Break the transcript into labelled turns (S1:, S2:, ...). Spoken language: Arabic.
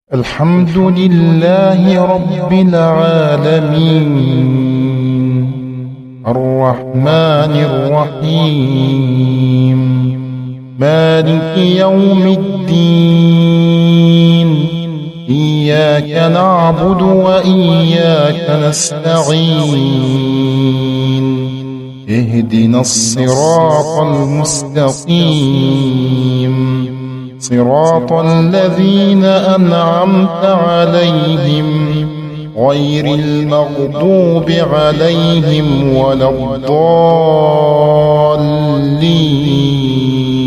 S1: الحمد لله رب العالمين الرحمن الرحيم مالك يوم الدين إياك نعبد وإياك نستعين اهدنا الصراط المستقيم صراط الذين أنعمت عليهم غير المغضوب عليهم ولا الضالين.